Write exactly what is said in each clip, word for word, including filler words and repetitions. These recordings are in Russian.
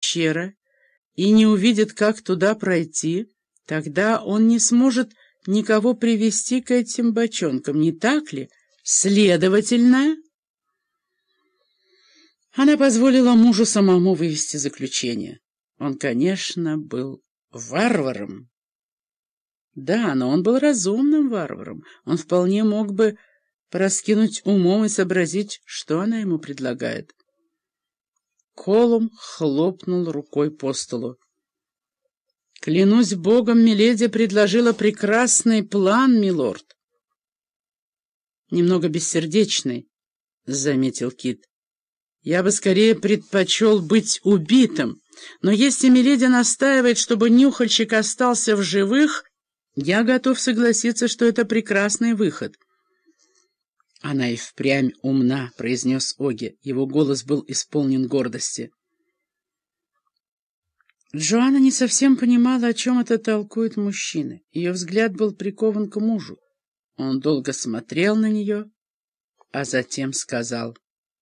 пещера и не увидит, как туда пройти, тогда он не сможет никого привести к этим бочонкам, не так ли? Следовательно, она позволила мужу самому вывести заключение. Он, конечно, был варваром. Да, но он был разумным варваром. Он вполне мог бы пораскинуть умом и сообразить, что она ему предлагает. Колум хлопнул рукой по столу. «Клянусь богом, миледи предложила прекрасный план, милорд». «Немного бессердечный», — заметил Кит. «Я бы скорее предпочел быть убитым, но если миледи настаивает, чтобы нюхальщик остался в живых, я готов согласиться, что это прекрасный выход». «Она и впрямь умна», — произнес Оги. Его голос был исполнен гордости. Джоанна не совсем понимала, о чем это толкует мужчина. Ее взгляд был прикован к мужу. Он долго смотрел на нее, а затем сказал: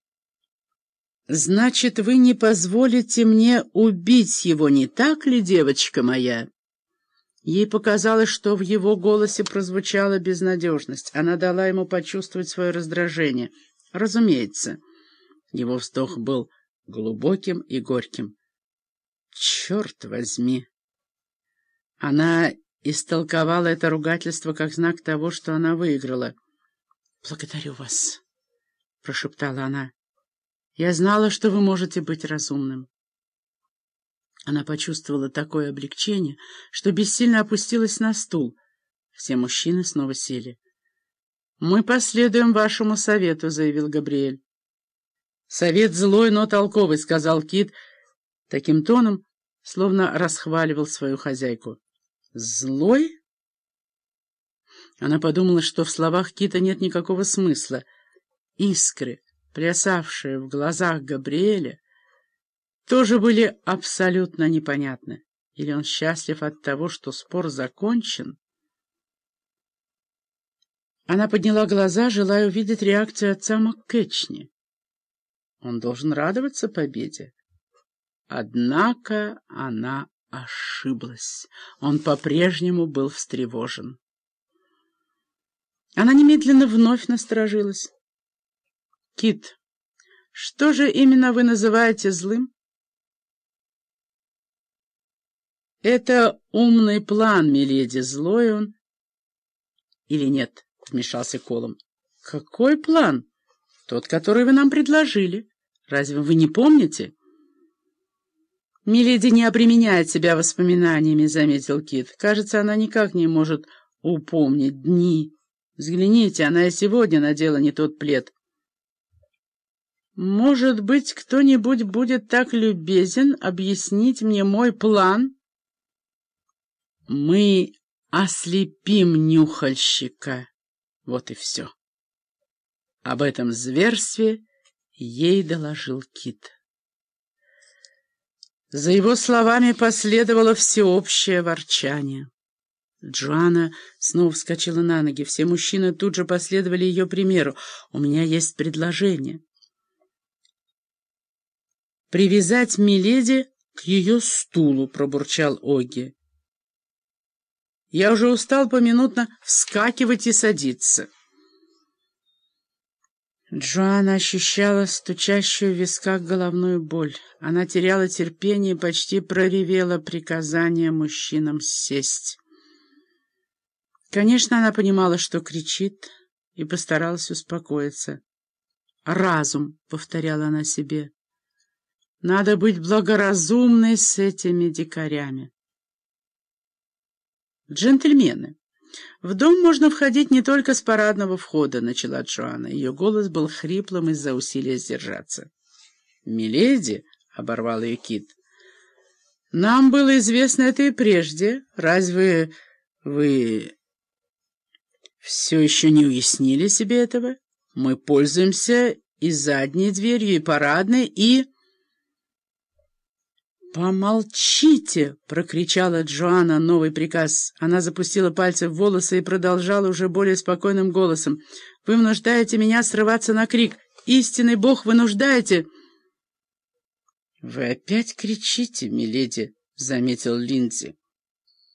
«Значит, вы не позволите мне убить его, не так ли, девочка моя?» Ей показалось, что в его голосе прозвучала безнадежность. Она дала ему почувствовать свое раздражение. Разумеется, его вздох был глубоким и горьким. «Черт возьми!» Она истолковала это ругательство как знак того, что она выиграла. «Благодарю вас», — прошептала она. «Я знала, что вы можете быть разумным». Она почувствовала такое облегчение, что бессильно опустилась на стул. Все мужчины снова сели. «Мы последуем вашему совету», — заявил Габриэль. «Совет злой, но толковый», — сказал Кит таким тоном, словно расхваливал свою хозяйку. «Злой?» Она подумала, что в словах Кита нет никакого смысла. Искры, плясавшие в глазах Габриэля, тоже были абсолютно непонятны. Или он счастлив от того, что спор закончен? Она подняла глаза, желая увидеть реакцию отца МакКетчни. Он должен радоваться победе. Однако она ошиблась. Он по-прежнему был встревожен. Она немедленно вновь насторожилась. «Кит, что же именно вы называете злым?» «Это умный план, миледи, злой он или нет?» — вмешался Колум. «Какой план?» «Тот, который вы нам предложили. Разве вы не помните?» «Миледи не обременяет себя воспоминаниями», — заметил Кит. «Кажется, она никак не может упомнить дни. Взгляните, она и сегодня надела не тот плед». «Может быть, кто-нибудь будет так любезен объяснить мне мой план?» «Мы ослепим нюхальщика. Вот и все». Об этом зверстве ей доложил Кит. За его словами последовало всеобщее ворчание. Джоанна снова вскочила на ноги. Все мужчины тут же последовали ее примеру. «У меня есть предложение. Привязать миледи к ее стулу», — пробурчал Оги. «Я уже устал поминутно вскакивать и садиться». Джоанна ощущала стучащую в висках головную боль. Она теряла терпение и почти проревела приказание мужчинам сесть. Конечно, она понимала, что кричит, и постаралась успокоиться. «Разум», — повторяла она себе. «Надо быть благоразумной с этими дикарями». «Джентльмены, в дом можно входить не только с парадного входа», — начала Джоанна. Ее голос был хриплым из-за усилия сдержаться. «Миледи», — оборвал ее Кит, — «нам было известно это и прежде. Разве вы все еще не уяснили себе этого? Мы пользуемся и задней дверью, и парадной, и...» «Помолчите!» — прокричала Джоанна новый приказ. Она запустила пальцы в волосы и продолжала уже более спокойным голосом. «Вы вынуждаете меня срываться на крик! Истинный Бог, вынуждаете!» «Вы опять кричите, миледи», — заметил Линдзи.